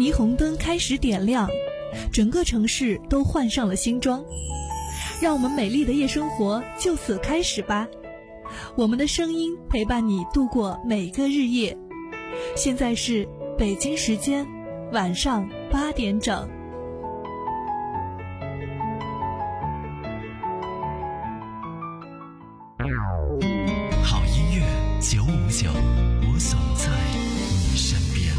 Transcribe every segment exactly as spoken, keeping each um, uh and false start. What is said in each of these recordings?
霓虹灯开始点亮，整个城市都换上了新装。让我们美丽的夜生活就此开始吧，我们的声音陪伴你度过每个日夜。现在是北京时间晚上八点整。 好音乐九五九，我总在你身边。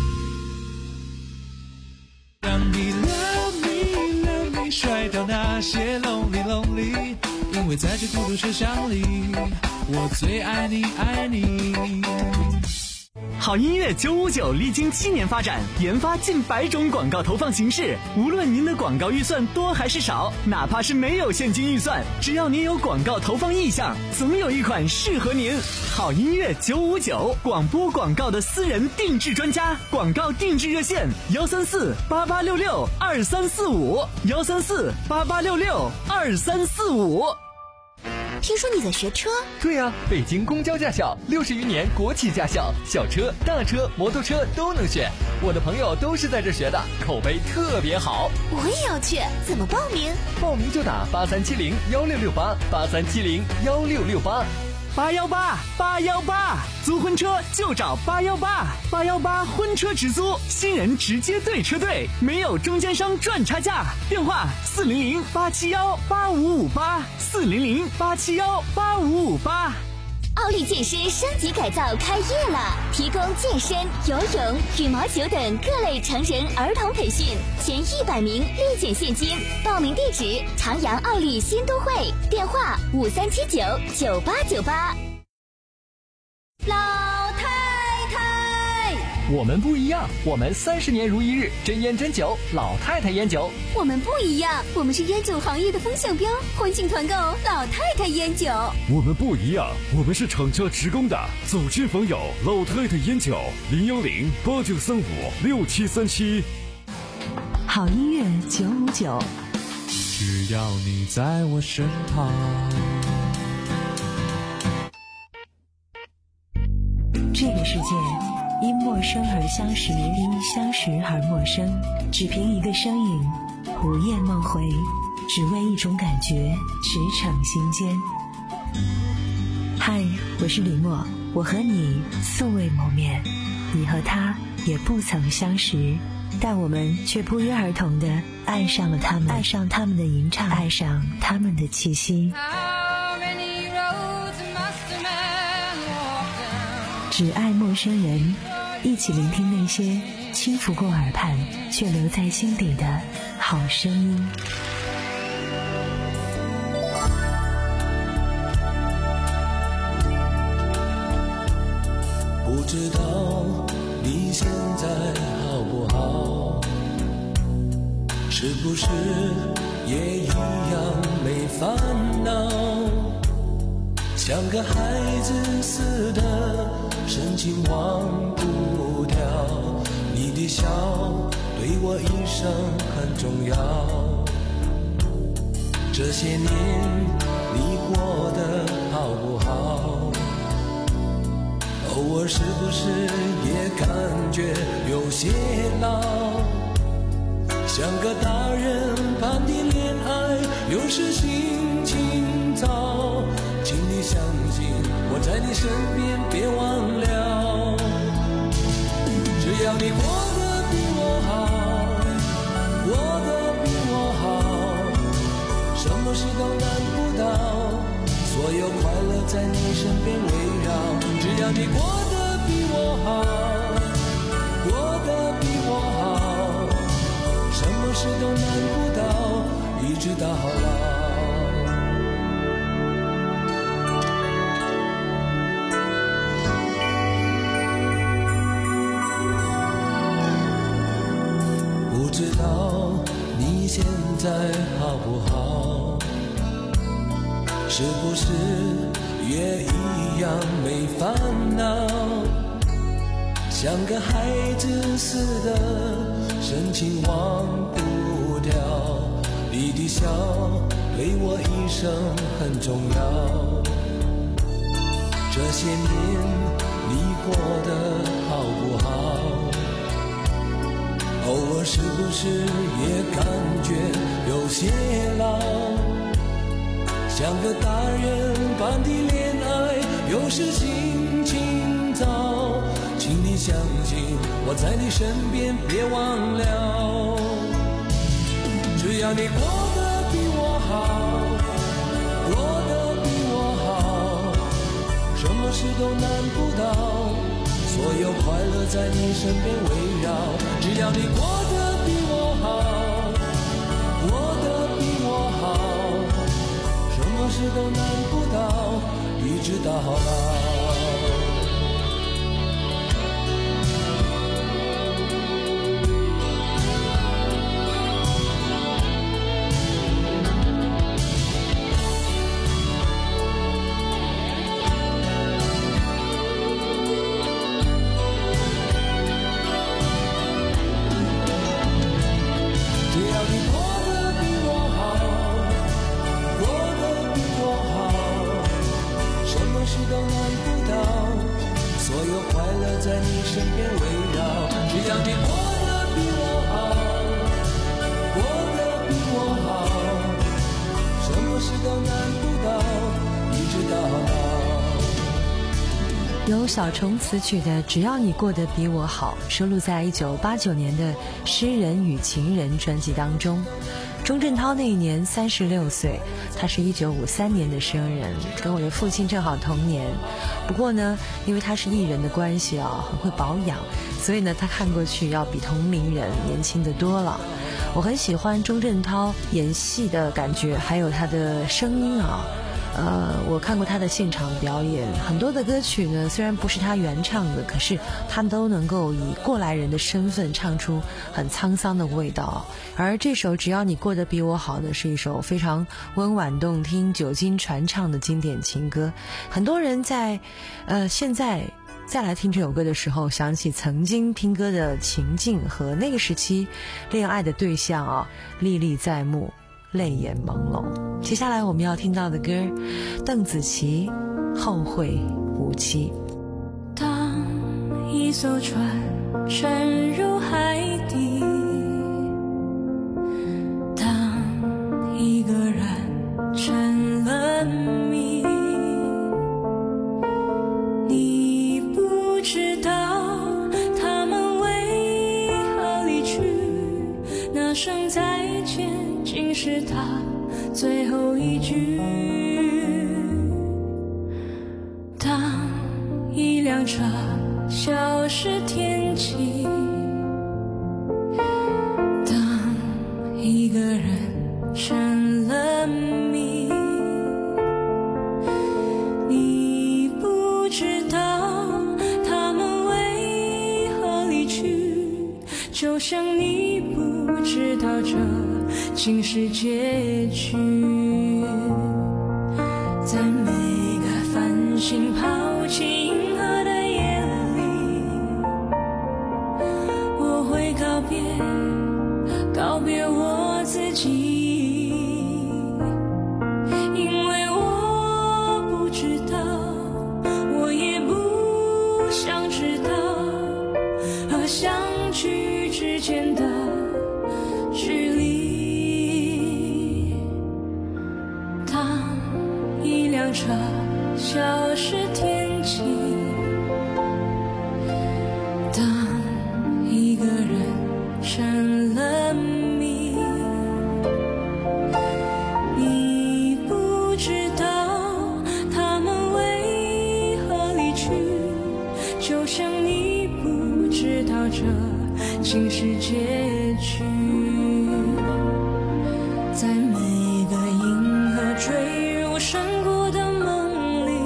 让你 love me love me 甩掉那些 lonely lonely， 因为在这孤独车厢里，我最爱你爱你。 好音乐九五九历经七年发展，研发近百种广告投放形式。无论您的广告预算多还是少，哪怕是没有现金预算，只要您有广告投放意向，总有一款适合您。好音乐九五九，广播广告的私人定制专家，广告定制热线幺三四八八六六二三四五幺三四八八六六二三四五。 听说你在学车？ 对呀、啊，北京公交驾校，六十余年国企驾校，小车、大车、摩托车都能选。我的朋友都是在这学的，口碑特别好。 我也要去，怎么报名？ 报名就打八三七零幺六六八八三七零幺六六八。 八幺八八幺八，租婚车就找八幺八八幺八婚车直租，新人直接对车队，没有中间商赚差价。电话四零零八七幺八五五八四零零八七幺八五五八。 奥利健身升级改造开业了，提供健身、游泳、羽毛球等各类成人儿童培训，前一百名立减现金。报名地址：长阳奥利新都会，电话五三七九九八九八。老太太， 我们不一样，我们三十年如一日，真烟真酒，老太太烟酒。 我们不一样，我们是烟酒行业的风向标，欢庆团购老太太烟酒。 我们不一样，我们是厂家职工的，走亲访友，老太太烟酒，零幺零八九三五六七三七。 好音乐九五九， 只要你在我身旁。 这个世界因陌生而相识，因相识而陌生，只凭一个声音，午夜梦回，只为一种感觉，驰骋心间。嗨，我是李默，我和你素未谋面，你和他也不曾相识，但我们却不约而同地爱上了他们，爱上他们的吟唱，爱上他们的气息。只爱陌生人，一起聆听那些轻拂过耳畔却留在心底的好声音。 不知道你现在好不好，是不是也一样没烦恼，像个孩子似的深情忘不掉，你的笑对我一生很重要。这些年你过得好不好？偶尔是不是也感觉有些老？像个大人般的恋爱，有时心情糟。请你相信我在你身边，别忘了，只要你过得比我好，过得比我好，什么事都难不倒，所有快乐在你身边围绕。只要你过得比我好，过得比我好，什么事都难不倒，一直到老。不知道你现在好不好，是不是也一样没烦恼，像个孩子似的深情忘不掉，你的笑对我一生很重要。这些年你过得好不好？偶尔是也感觉有些老？像个大人般的恋爱，有时心情糟。请你相信我在你身边，别忘了，只要你过得比我好，过得比我好，什么事都难不倒，所有快乐在你身边围绕。只要你过得比我好，过得比我好，什么事都难不倒，一直到老。 由小虫词曲的《只要你过得比我好》收录在一九八九年的《诗人与情人》专辑当中。钟镇涛那一年三十六岁，他是一九五三年的生人，跟我的父亲正好同年。不过呢，因为他是艺人的关系啊，很会保养，所以呢，他看过去要比同龄人年轻得多了。我很喜欢钟镇涛演戏的感觉，还有他的声音啊。呃，我看过他的现场表演，很多的歌曲呢，虽然不是他原唱的，可是他都能够以过来人的身份唱出很沧桑的味道。而这首《只要你过得比我好》呢，是一首非常温婉动听、久经传唱的经典情歌。很多人在呃现在再来听这首歌的时候，想起曾经听歌的情境和那个时期恋爱的对象啊，历历在目，泪眼朦胧。接下来我们要听到的歌，邓紫棋《后会无期》。 当一艘船沉入海底，当一个人成了谜，你不知道他们为何离去，那声再见竟是他最后一句。当一辆车消失天际，当一个人成了谜，你不知道他们为何离去，就像你不知道这竟是结局。在每个繁星抛弃银河的夜里，我会告别告别我自己，因为我不知道，我也不想知道，和相聚之间的距离。一辆车消失天际，当一个人成了谜，你不知道他们为何离去，就像你不知道这竟是结局。在每个银河坠入深谷的梦里，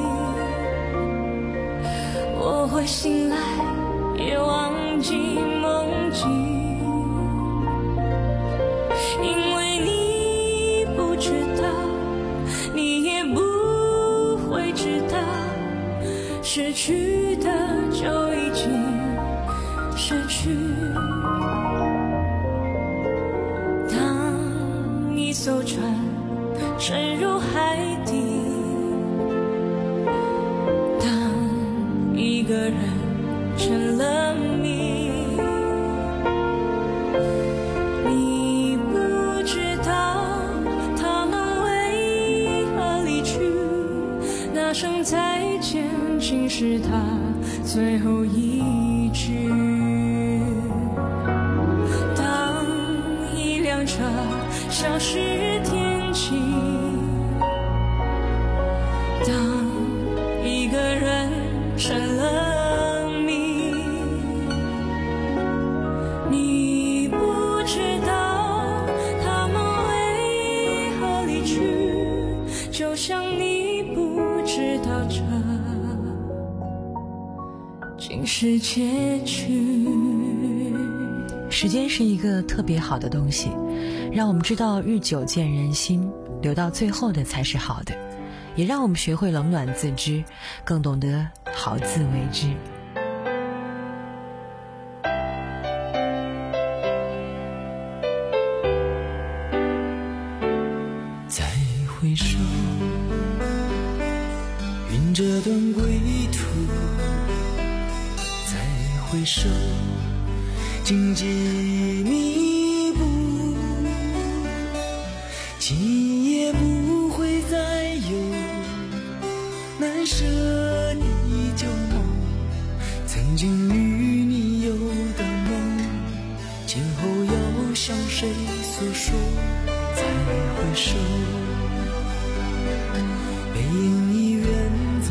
我会醒来也忘记梦境，因为你不知道，你也不会知道，失去的就已经失去。当一艘船沉入海底，当一个人成了谜， 是他最后一句。当一辆车消失天际，当一个人成了谜，你不知道他们为何离去，就像你不知道这竟是结局。 时间是一个特别好的东西，让我们知道日久见人心，留到最后的才是好的，也让我们学会冷暖自知，更懂得好自为之。 再回首，云这段归途，再回首，荆棘密布，今夜不会再有难舍的旧梦，曾经与你有的梦，今后要向谁诉说？再回首，背影已远走，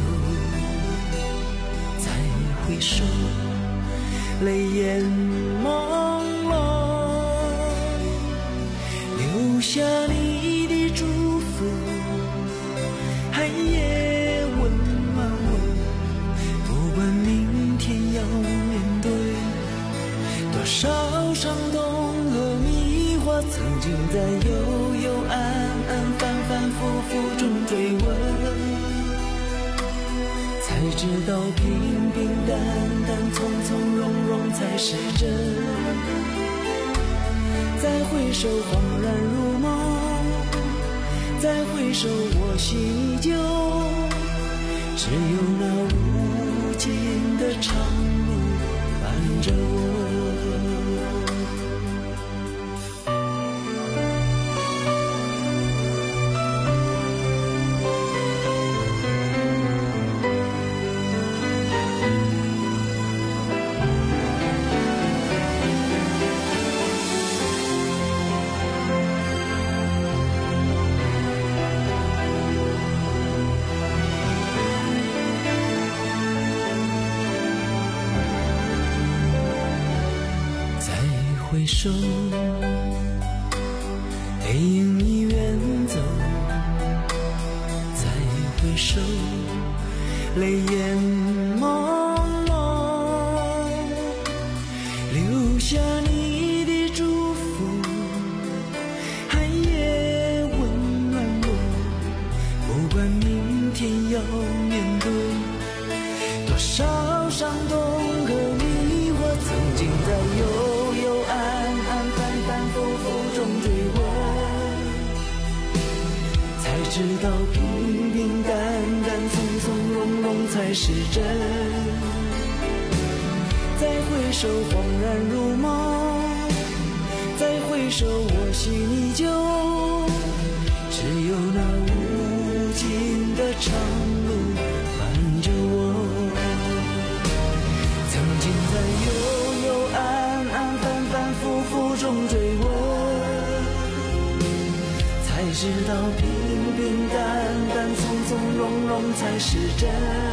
再回首，泪眼朦胧，留下你的祝福，寒夜温暖我，不管明天要面对多少伤痛和迷惑，曾经在幽幽暗暗反反复复中追问，才知道平平淡淡从从容容才是真。再回首恍然如梦，再回首我心依旧，只有那无尽的长路伴着我。回首，背影已远走，再回首，泪眼朦胧，留下你的祝福，寒夜温暖我，不管明天要面对多少伤痛和迷惑，曾经在有知道平平淡淡从从容容才是真。再回首恍然如梦，再回首我心依旧，只有那无尽的长路伴着我。曾经在幽幽暗暗反反复复中追问，才知道平平淡淡从从容容才是真。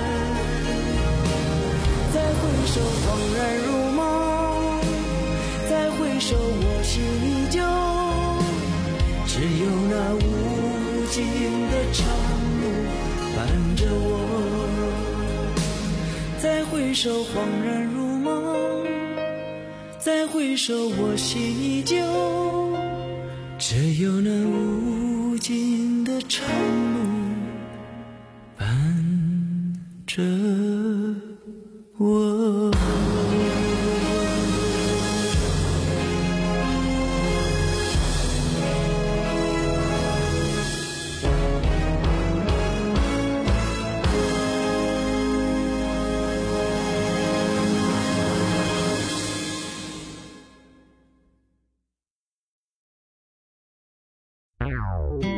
再回首恍然如梦，再回首我心依旧，只有那无尽的长路伴着我。再回首恍然如梦，再回首我心依旧，只有那无尽的长路伴着我。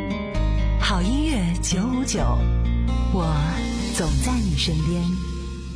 好音乐九五九，我总在你身边。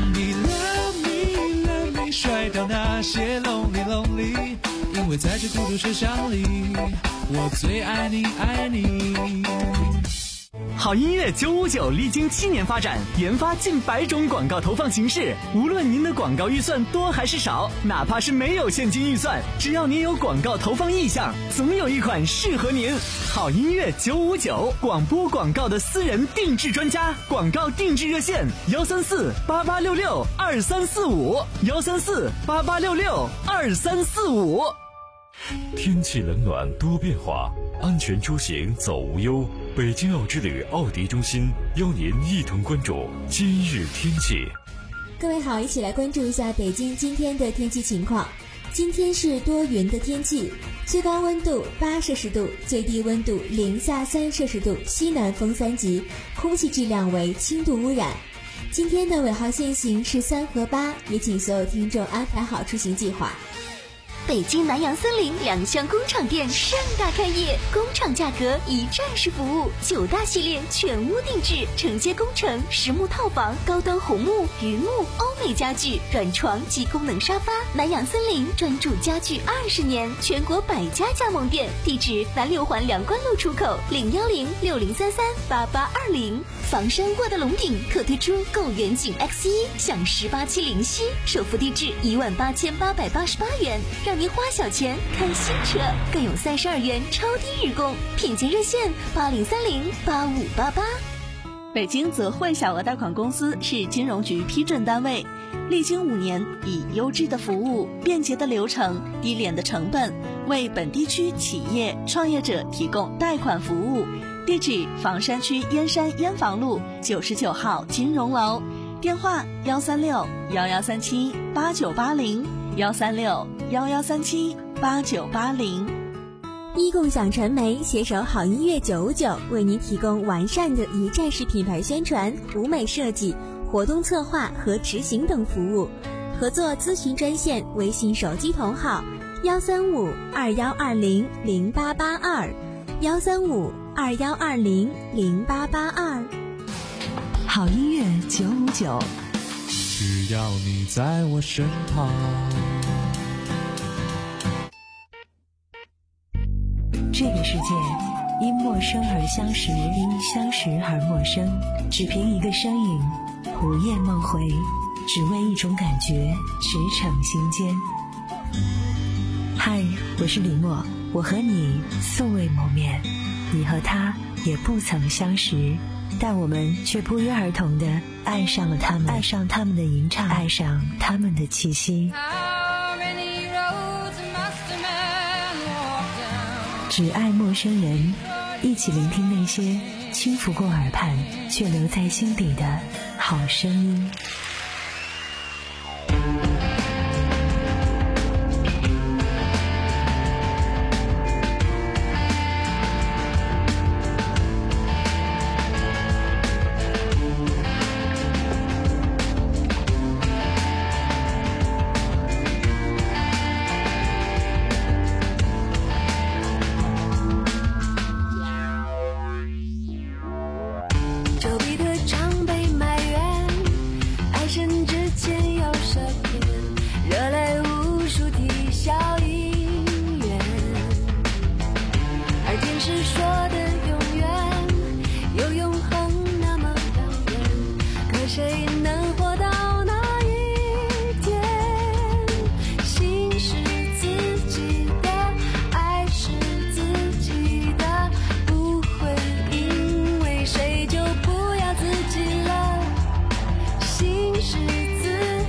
me love me love me， 甩掉那些 lonely lonely， 因为在这孤独车厢里，我最爱你爱你。 好音乐九五九历经七年发展，研发近百种广告投放形式。无论您的广告预算多还是少，哪怕是没有现金预算，只要您有广告投放意向，总有一款适合您。好音乐九五九，广播广告的私人定制专家，广告定制热线：幺三四八八六六二三四五，幺三四八八六六二三四五。 天气冷暖多变化，安全出行走无忧。北京奥之旅奥迪中心邀您一同关注今日天气。 各位好，一起来关注一下北京今天的天气情况。今天是多云的天气，最高温度八摄氏度，最低温度零下三摄氏度，西南风三级，空气质量为轻度污染。今天的尾号限行是三和八，也请所有听众安排好出行计划。 北京南洋森林两厢工厂店盛大开业，工厂价格一站式服务，九大系列全屋定制，承接工程、实木套房、高端红木、榆木、欧美家具、软床及功能沙发。南洋森林专注家具二十年，全国百家加盟店，地址南六环梁关路出口零幺零六零三三八八二零。房山沃德龙顶特推出购远景 X 一，享十八期零息，首付地至一万八千八百八十八元，让您花小钱看新车，更有三十二元超低日供，品鉴热线八零三零八五八八。 北京泽汇小额贷款公司是金融局批准单位，历经五年，以优质的服务、便捷的流程、低廉的成本，为本地区企业创业者提供贷款服务。地址：房山区燕山燕房路九十九号金融楼，电话：幺三六幺幺三七八九八零，幺三六幺幺三七八九八零。 一共享传媒携手好音乐九五九，为您提供完善的一站式品牌宣传、舞美设计、活动策划和执行等服务。合作咨询专线：微信手机同号幺三五二幺二零零八八二，幺三五二幺二零零八八二。 好音乐九五九， 只要你在我身旁。 这个世界因陌生而相识，因相识而陌生，只凭一个身影，午夜梦回，只为一种感觉，驰骋心间。嗨，我是李默，我和你素未谋面，你和他也不曾相识，但我们却不约而同地爱上了他们，爱上他们的吟唱，爱上他们的气息。只爱陌生人，一起聆听那些轻拂过耳畔却留在心底的好声音。 是自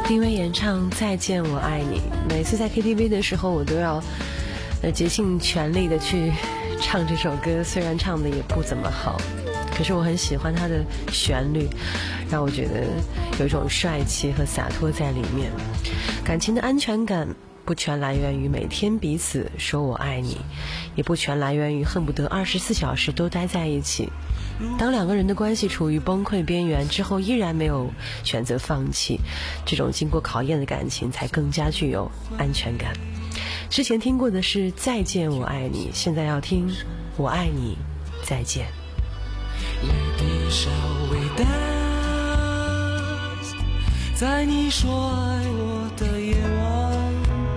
丁薇演唱《再见我爱你》，每次在 K T V 的时候，我都要呃竭尽全力的去唱这首歌，虽然唱的也不怎么好，可是我很喜欢它的旋律，让我觉得有一种帅气和洒脱在里面。感情的安全感不全来源于每天彼此说我爱你，也不全来源于恨不得二十四小时都待在一起。当两个人的关系处于崩溃边缘之后，依然没有选择放弃，这种经过考验的感情才更加具有安全感。之前听过的是再见我爱你，现在要听我爱你再见。 泪滴稍微淡，在你说爱我的夜晚，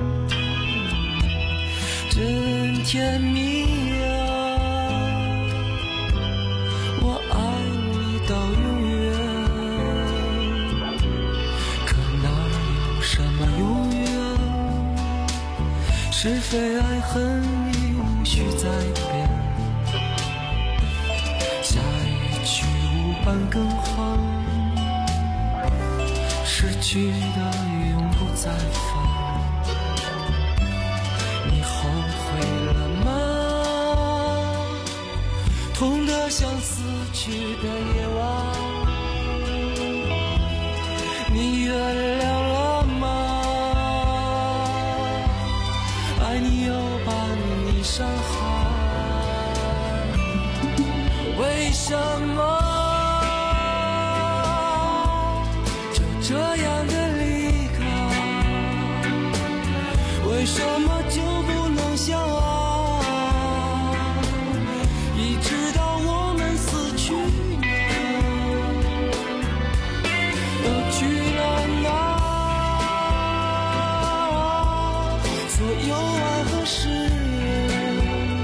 真甜蜜啊，我爱你到永远，可哪有什么永远，是非爱恨已无需再变，下一句无伴更好，失去的永不再返。你后悔了吗？痛得像死去的夜晚，你原谅了吗？爱你又把你伤害，为什么就这样的离开？为什么就不能相爱？一直到我们死去了，又去了哪？所有爱和誓言，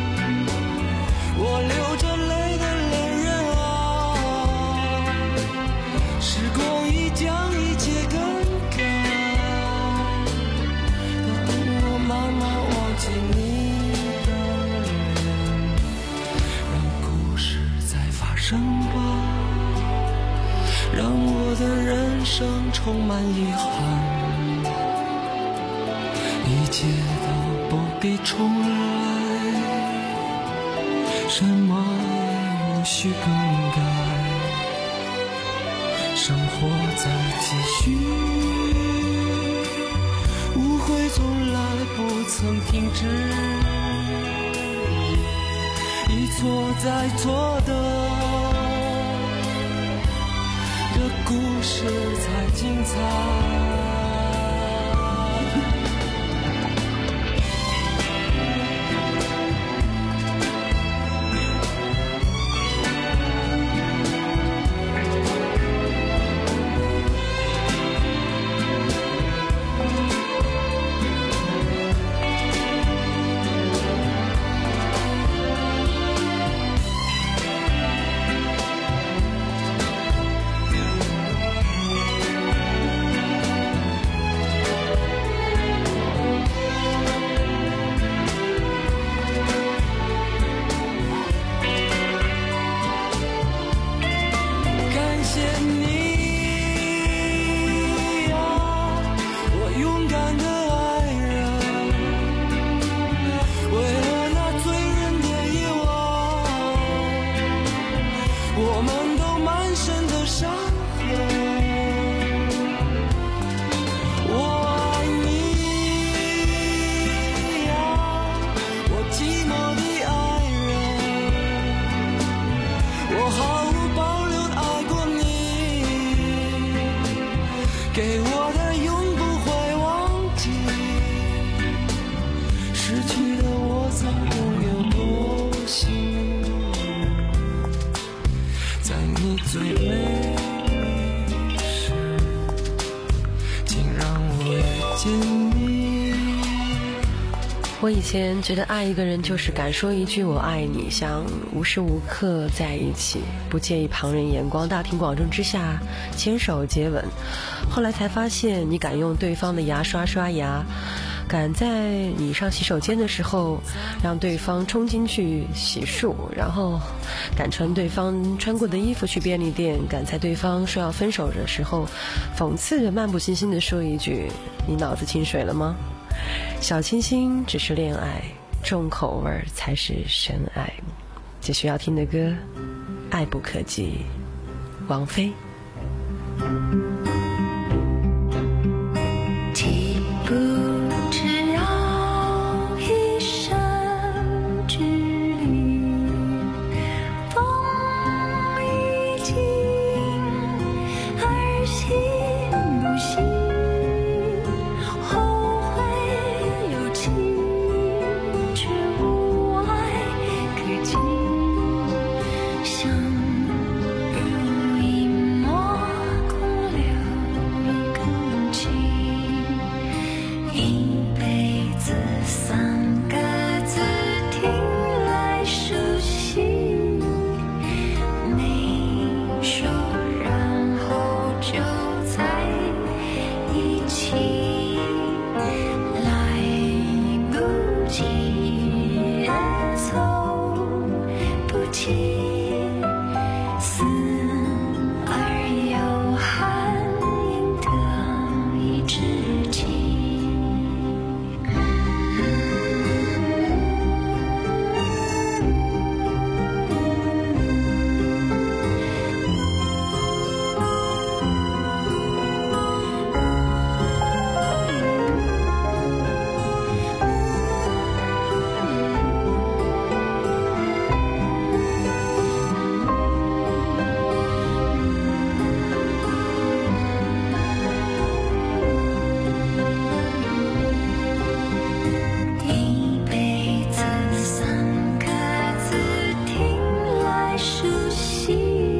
我流着泪的恋人啊，时光已将一切更改，等我慢慢忘记你的脸，让故事再发生吧，让我的人生充满遗憾，一切都不必重来，什么也无需更改，生活在继续，误会从来不曾停止，一错再错的这故事才精彩。 我以前觉得爱一个人就是敢说一句我爱你，想无时无刻在一起，不介意旁人眼光，大庭广众之下牵手接吻。后来才发现，你敢用对方的牙刷刷牙， 赶在你上洗手间的时候让对方冲进去洗漱，然后赶穿对方穿过的衣服去便利店，赶在对方说要分手的时候讽刺着漫不经心地说一句，你脑子进水了吗？小清新只是恋爱，重口味才是深爱。继续要听的歌，爱不可及，王菲。 岂不知绕一生距离，风已尽，而心不息，后会有期，却无爱可及，相濡以沫，空留一口气，一辈子三个字，听来熟悉，没说然后就在一起，来不及也走不及，思而又含，赢得一知己。一辈子三个字，听来熟悉，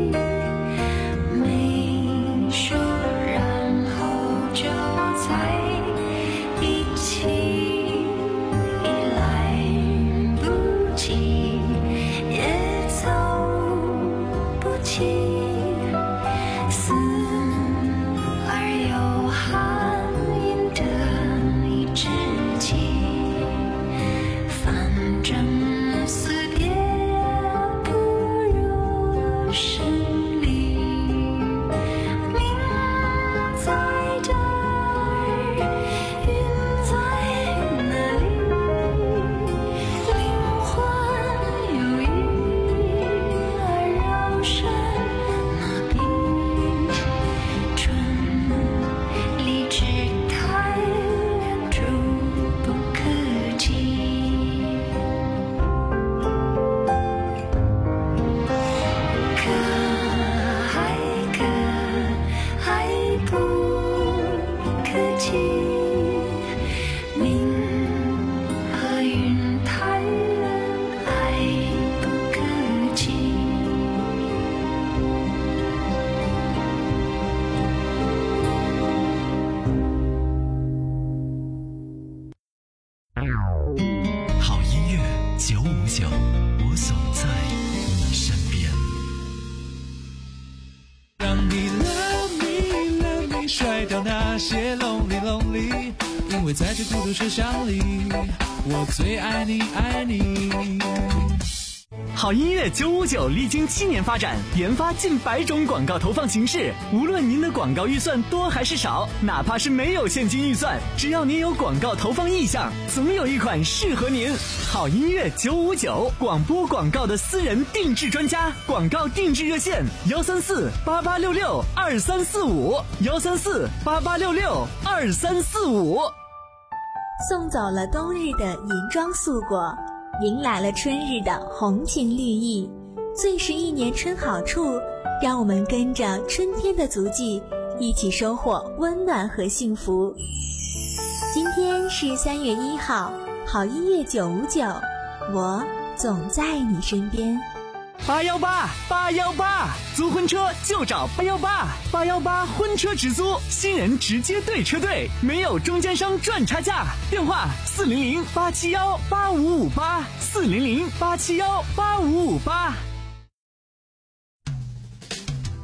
没说然后就在一起，来不及也走不及，思而又含，赢得一知己。反正死别不如是离，命在这儿，运在哪里？灵魂有意而绕身麻痹，春离枝太远，触不可及。可爱可爱不可及，命和运太远，爱不可及。 好音乐九五九，我总在你身边。 让你 love me love me 甩掉那些 lonely lonely， 因为在这孤独车厢里，我最爱你爱你。 好音乐九五九历经七年发展，研发近百种广告投放形式。无论您的广告预算多还是少，哪怕是没有现金预算，只要您有广告投放意向，总有一款适合您。好音乐九五九，广播广告的私人定制专家，广告定制热线幺三四八八六六二三四五幺三四八八六六二三四五。 送走了冬日的银装素裹，迎来了春日的红情绿意。最是一年春好处，让我们跟着春天的足迹，一起收获温暖和幸福。今天是三月一号，好音乐九五九，我总在你身边。 八幺八八幺八，租婚车就找八幺八，八幺八婚车直租，新人直接对车队，没有中间商赚差价。电话四零零八七幺八五五八，四零零八七幺八五五八。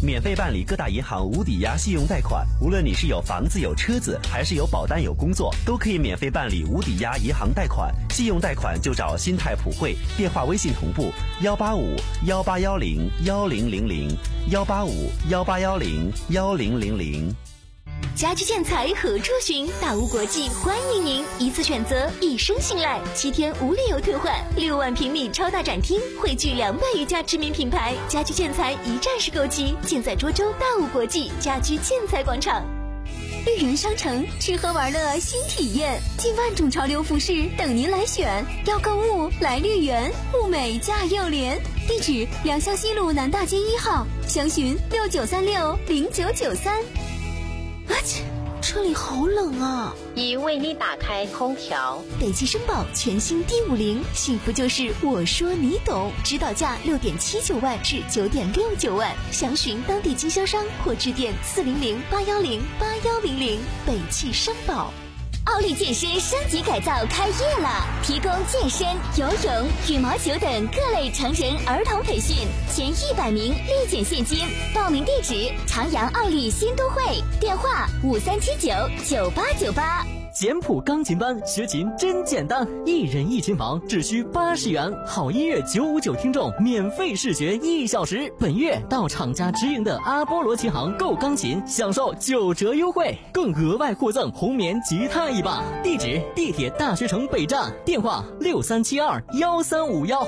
免费办理各大银行无抵押信用贷款。无论你是有房子有车子，还是有保单有工作，都可以免费办理无抵押银行贷款。信用贷款就找新泰普惠，电话微信同步幺八五幺八幺零幺零零零幺八五幺八幺零幺零零零。 家居建材何处寻？大屋国际欢迎您，一次选择，一生信赖，七天无理由退换，六万平米超大展厅，汇聚两百余家知名品牌，家居建材一站式购齐，建在涿州大屋国际家居建材广场。绿园商城，吃喝玩乐新体验，近万种潮流服饰等您来选。要购物来绿园，物美价又廉。地址：良乡西路南大街一号，详询六九三六零九九三。啊切，车里好冷啊！ 已为你打开空调。 北汽绅宝全新 D 五零，幸福就是我说你懂，指导价六点七九万至九点六九万，详询当地经销商或致电四零零八幺零八幺零零。北汽绅宝。奥利健身升级改造开业了，提供健身、游泳、羽毛球等各类成人儿童培训，前一百名立减现金。报名地址：长阳奥利新都会，电话五三七九九八九八。 简谱钢琴班学琴真简单，一人一琴房只需八十元，好音乐九五九听众免费试学一小时。本月到厂家直营的阿波罗琴行购钢琴，享受九折优惠，更额外获赠红棉吉他一把。地址：地铁大学城北站，电话六三七二幺三五幺。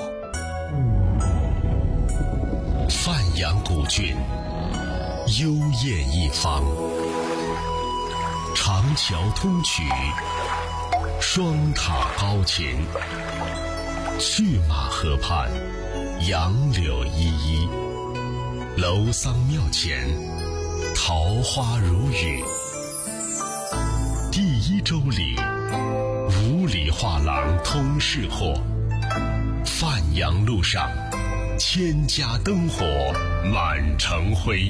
范阳古郡，幽艳一方。长桥通衢，双塔高琴，去马河畔，杨柳依依，楼桑庙前，桃花如雨。第一周里，五里画廊通市货，范阳路上，千家灯火满城辉。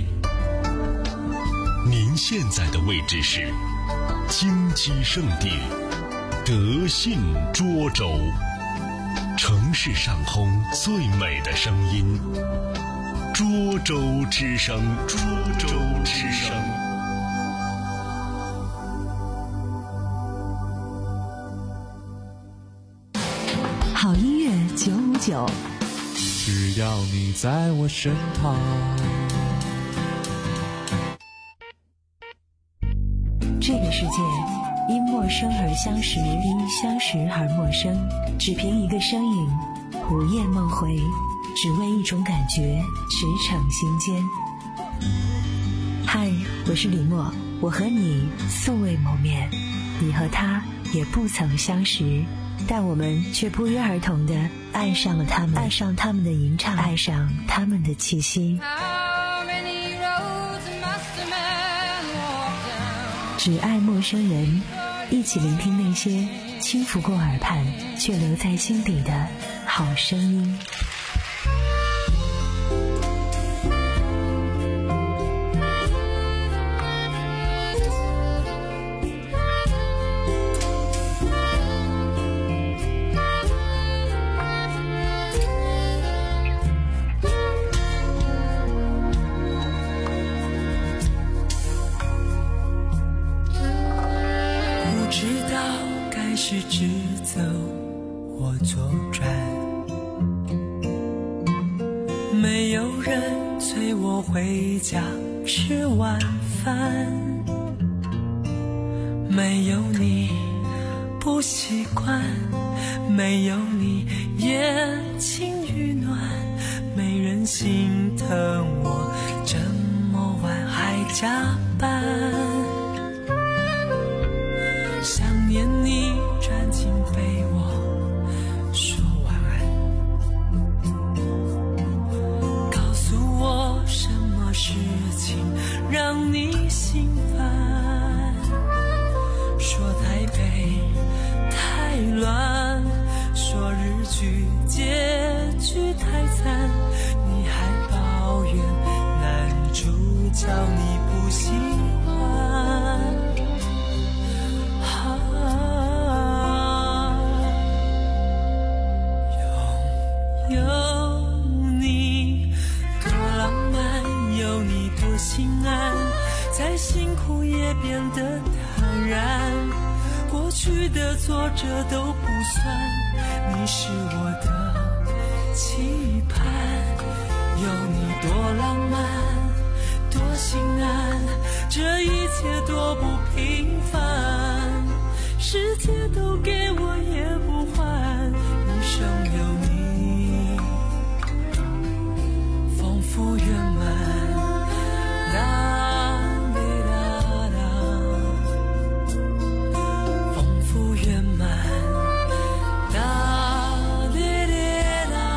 您现在的位置是金鸡圣地德信涿州，城市上空最美的声音，涿州之声，涿州之声。 好音乐九五九， 只要你在我身旁。 这个世界因陌生而相识，因相识而陌生，只凭一个声音，午夜梦回，只为一种感觉，驰骋心间。嗨，我是李默，我和你素未谋面，你和他也不曾相识，但我们却不约而同地爱上了他们，爱上他们的吟唱，爱上他们的气息。只爱陌生人，一起聆听那些轻拂过耳畔却留在心底的好声音。 是直走或左转，没有人催我回家吃晚饭，没有你不习惯，没有你也情与暖，没人心疼我这么晚还加班，想念你钻进被窝说晚安，告诉我什么事情让你心烦，说台北太乱，说日剧结局太惨，你还抱怨男主角你不喜欢，有你多浪漫，有你多心安，再辛苦也变得坦然。过去的挫折都不算，你是我的期盼。有你多浪漫，多心安，这一切多不平凡。世界都给我也不还，一生有你，丰富圆满。啦哩啦啦，丰富圆满。啦哩哩啦。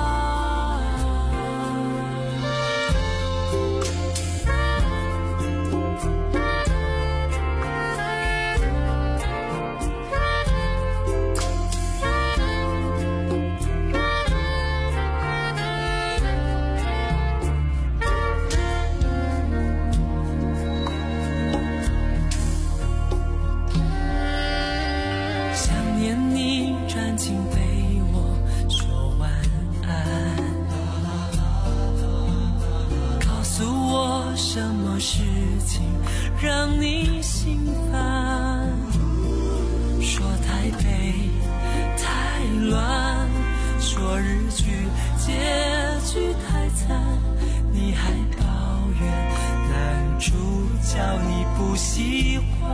让你心烦，说台北太乱，说日剧结局太惨，你还抱怨男主角你不喜欢。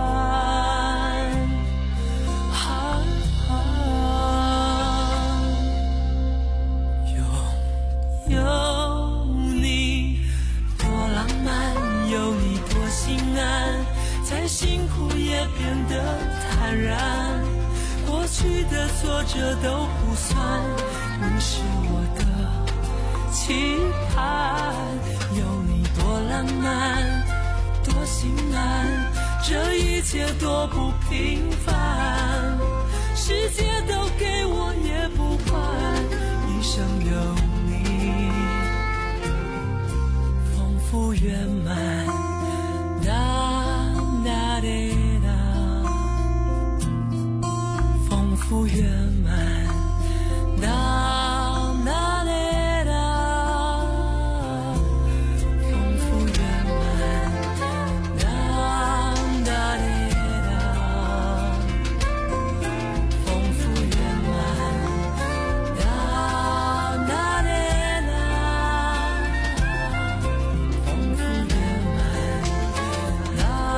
啊啊、有有你多浪漫，有你多心安，再辛苦也变得坦然。过去的挫折都不算，你是我的期盼。有你多浪漫，多心安，这一切多不平凡。世界都给我也不还，一生有你，丰富圆满。哒哒滴哒，丰富圆满。哒哒滴哒，丰富圆满。哒哒滴哒，丰富圆满。哒哒滴哒，丰富圆满。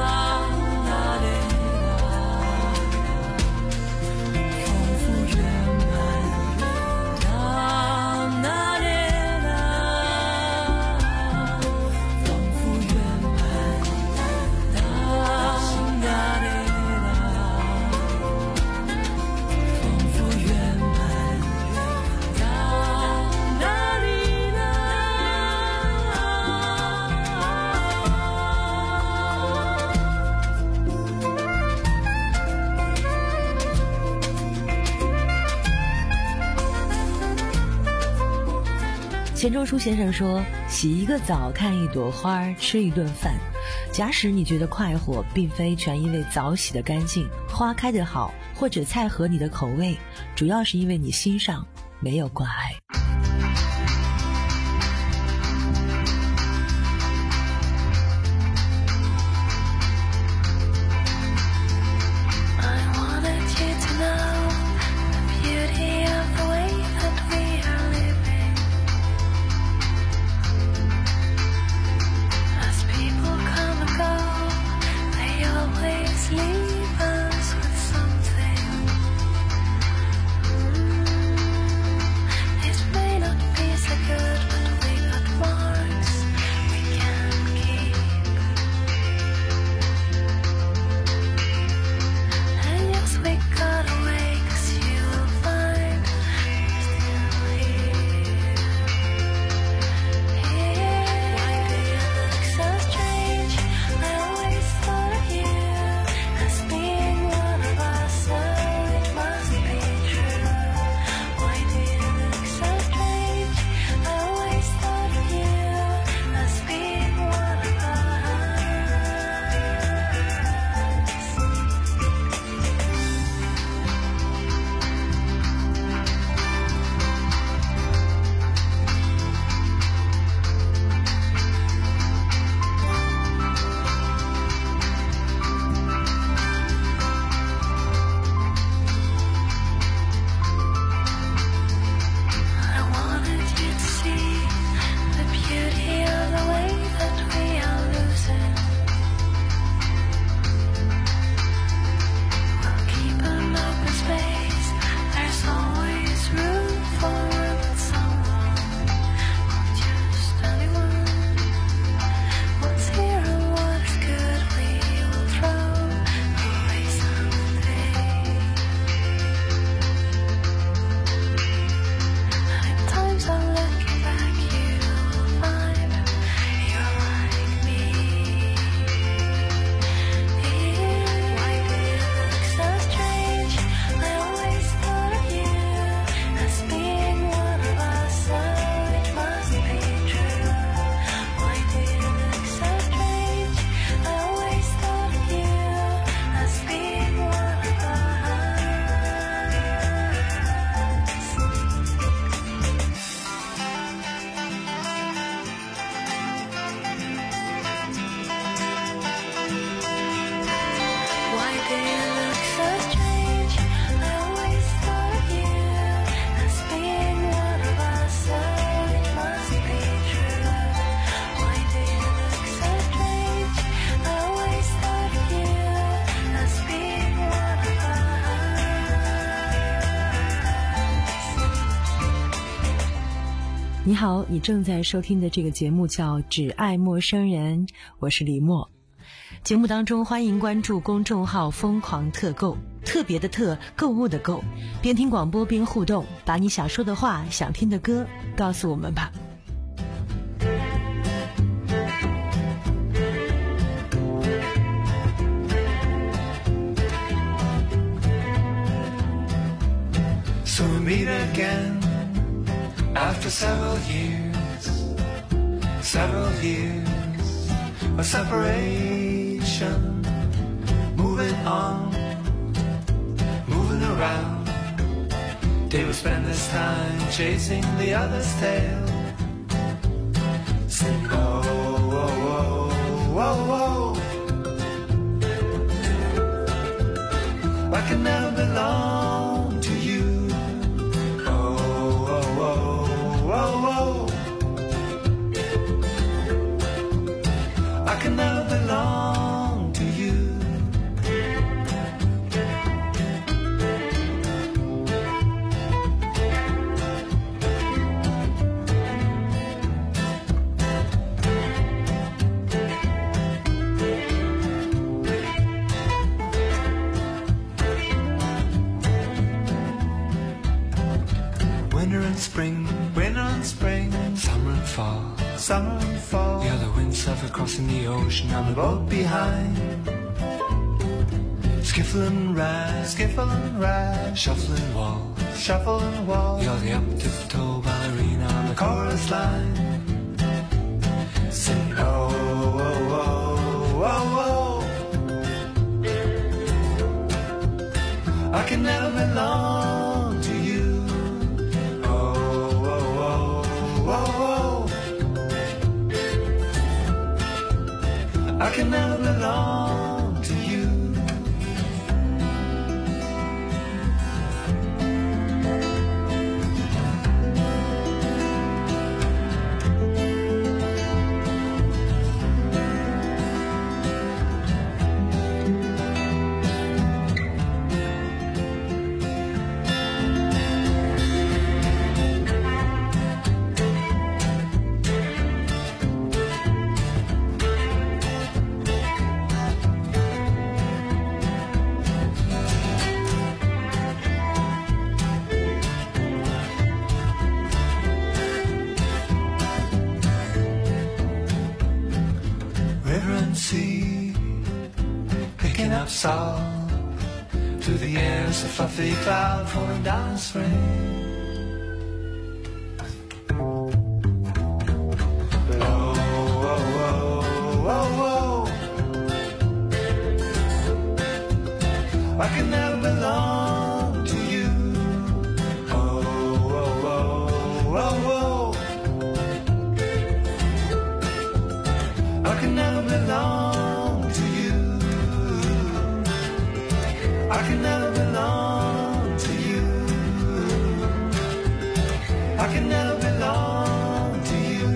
钱钟书先生说，洗一个澡，看一朵花，吃一顿饭。假使你觉得快活并非全因为澡洗得干净，花开得好，或者菜合你的口味，主要是因为你心上没有挂碍。 It's 你好，你正在收听的这个节目叫《只爱陌生人》，我是李默。节目当中欢迎关注公众号疯狂特购，特别的特，购物的购，边听广播边互动，把你想说的话、想听的歌告诉我们吧。 So we meet again after several years, several years of separation, moving on, moving around. They would spend this time chasing the other's tail, sing whoa, whoa, whoa, whoa, whoa. I can never belong to you. I can never belong to you. Winter and spring, winter and spring, summer and fall, summer and fall. The other wind suffer crossing the ocean on the boat behind. Skiffle and ride, skiffle and ride, shuffling wall, shuffling wall. You're the up tiptoe ballerina on the chorus line. Sing oh, oh, oh, oh, oh. I can never belong to you. I can never belong to you. Sea, picking up salt through the air, it's a fluffy cloud falling down spring. Oh, oh, oh, oh, oh. I can never belong to you. Oh, oh, oh, oh, oh. I can never belong to you. I can never belong to you. I can never belong to you.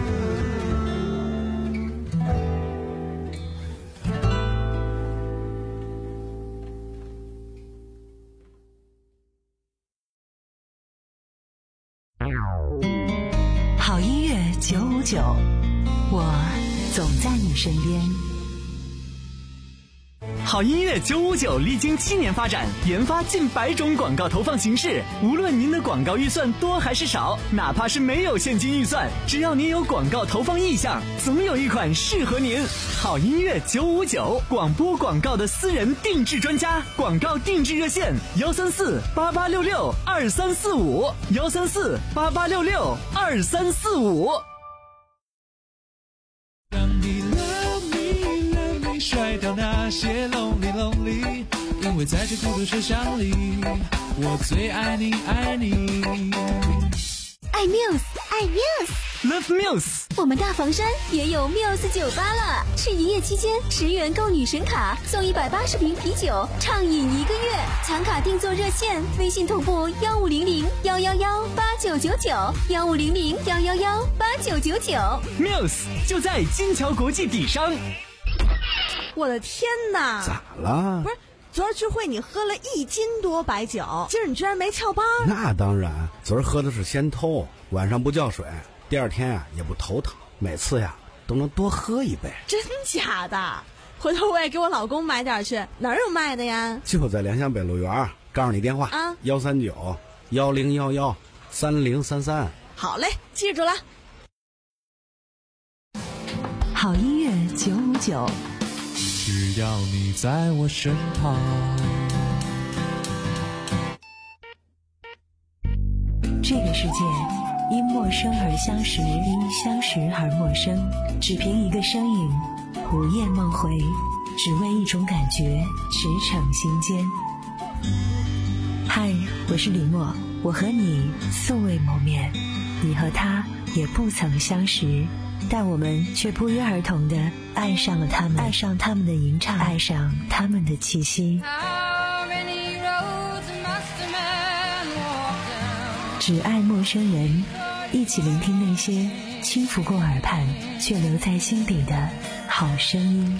好音乐九五九，我总在你身边。 好音乐九五九历经七年发展，研发近百种广告投放形式。无论您的广告预算多还是少，哪怕是没有现金预算，只要您有广告投放意向，总有一款适合您。好音乐九五九，广播广告的私人定制专家，广告定制热线幺三四八八六六二三四五幺三四八八六六二三四五。 甩掉那些 lonely lonely， 因为在这孤独车厢里，我最爱你爱你。 爱 Muse， 爱 Muse，Love Muse。 我们大房山也有 Muse 酒吧了，是营业期间十元购女神卡送一百八十瓶啤酒，畅饮一个月。抢卡定做热线，微信同步幺五零零幺幺幺八九九九幺五零零幺幺幺八九九九。 Muse 就在金桥国际底商。 我的天哪！ 咋了？ 不是。 昨儿聚会你喝了一斤多白酒，今儿你居然没翘班。 那当然，昨儿喝的是仙偷，晚上不叫水，第二天啊也不头疼，每次呀都能多喝一杯。 真假的？回头我也给我老公买点去。哪儿有卖的呀？就在联想北路园，告诉你电话啊，幺三九幺零幺幺三零三三。好嘞，记住了。 好音乐九五九， 只要你在我身旁。 这个世界因陌生而相识，因相识而陌生，只凭一个身影，午夜梦回，只为一种感觉，驰骋心间。嗨，我是李默，我和你素未谋面，你和他也不曾相识，但我们却不约而同地爱上了他们，爱上他们的吟唱，爱上他们的气息。只爱陌生人，一起聆听那些轻拂过耳畔却留在心底的好声音。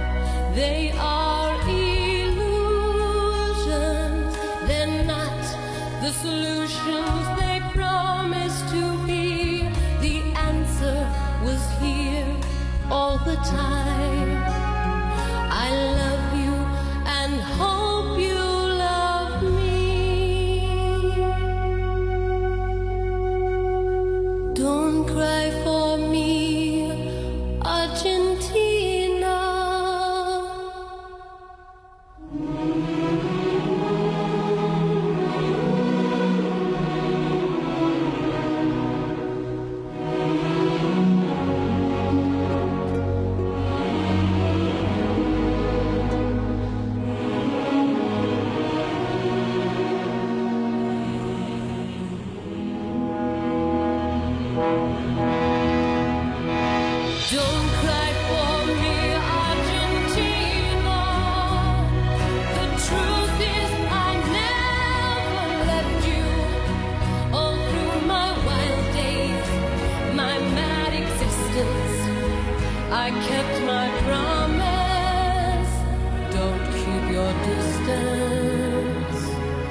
They are illusions, they're not I kept my promise. Don't keep your distance.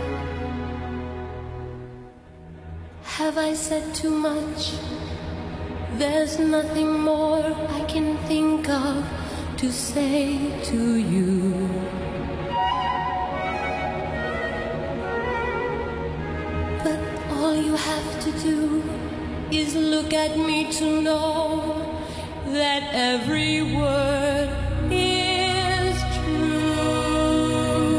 Have I said too much? There's nothing more I can think of to say to you. But all you have to do is look at me to know that every word is true.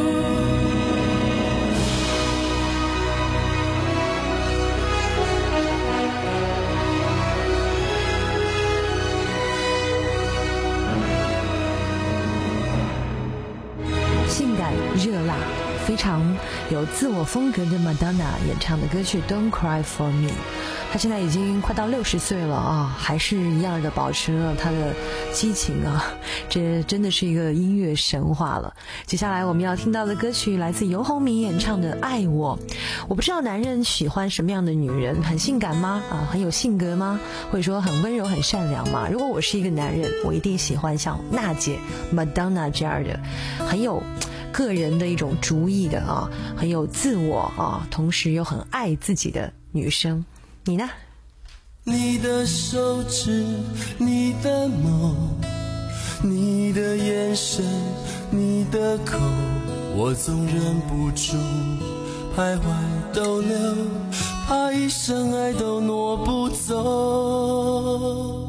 性感热辣非常有自我风格的 Madonna 演唱的歌曲 Don't Cry For Me。 她现在已经快到六十岁了啊，还是一样的保持了她的激情啊，这真的是一个音乐神话了。接下来我们要听到的歌曲来自游鸿明演唱的《爱我》。我不知道男人喜欢什么样的女人，很性感吗？啊，很有性格吗？或者说很温柔很善良吗？如果我是一个男人，我一定喜欢像娜姐 Madonna 这样的很有个人的一种主意的啊，很有自我啊，同时又很爱自己的女生。你呢？ 你的手指，你的眸，你的眼神，你的口，我总忍不住徘徊逗留，怕一生爱都挪不走。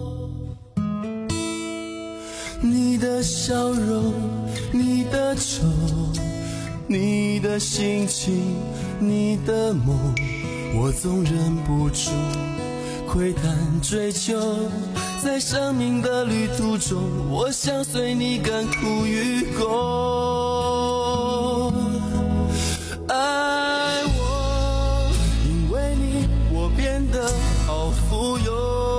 你的笑容，你的愁，你的心情，你的梦，我总忍不住窥探追求，在生命的旅途中，我想随你甘苦与共。爱我，因为你我变得好富有，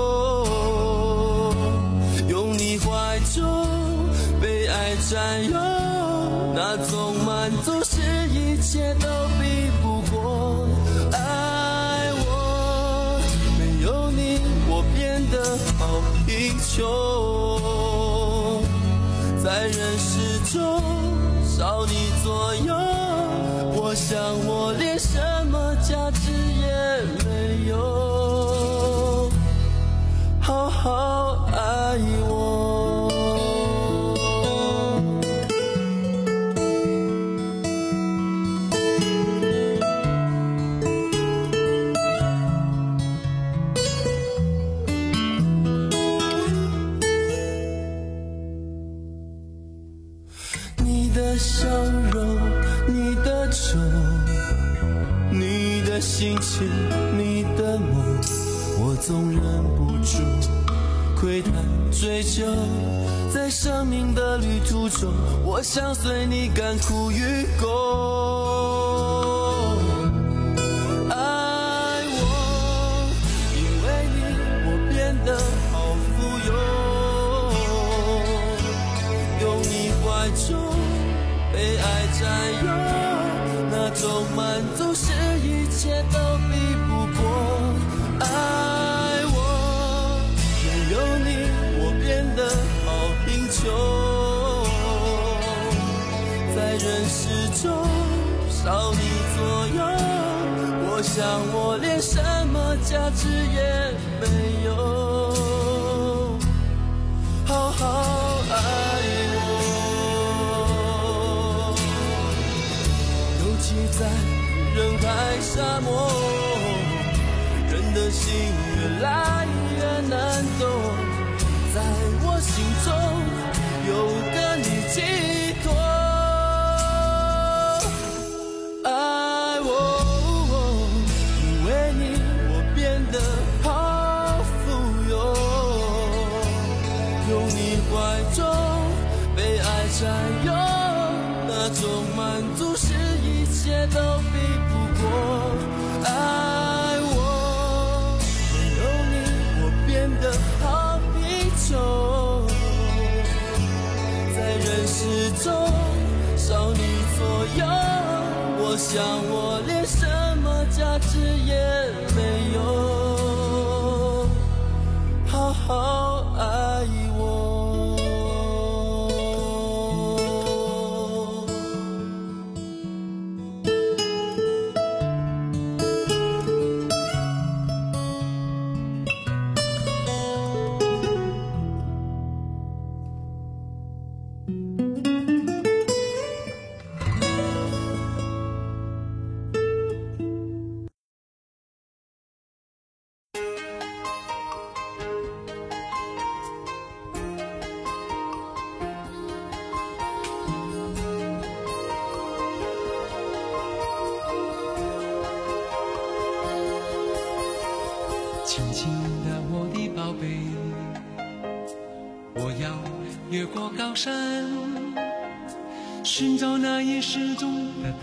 用你怀中被爱占有，那种满足是一切都比不过。爱我，没有你我变得好贫穷，在人世中少你左右，我想我连什么价值也没有，好好爱我。你的笑容，你的愁，你的心情，你的梦，我总忍不住窥探追求，在生命的旅途中，我想随你甘苦与共。爱我，因为你我变得好富有，用你怀中被爱占有，那种满足是一切都比不过。爱我，没有你我变得好贫穷，在人世中少你左右，我想我连什么价值也没有，好好爱我。在人海沙漠，人的心越来越难懂，在我心中有个你寄托。爱我，因为你我变得好富有，用你怀中被爱占有，那种满足是一切都比不过。爱我，没有你我变得好贫穷，在人世中少你左右，我想我连什么价值也没有，好好爱我。 轻轻的我的宝贝，我要越过高山，寻找那已失踪的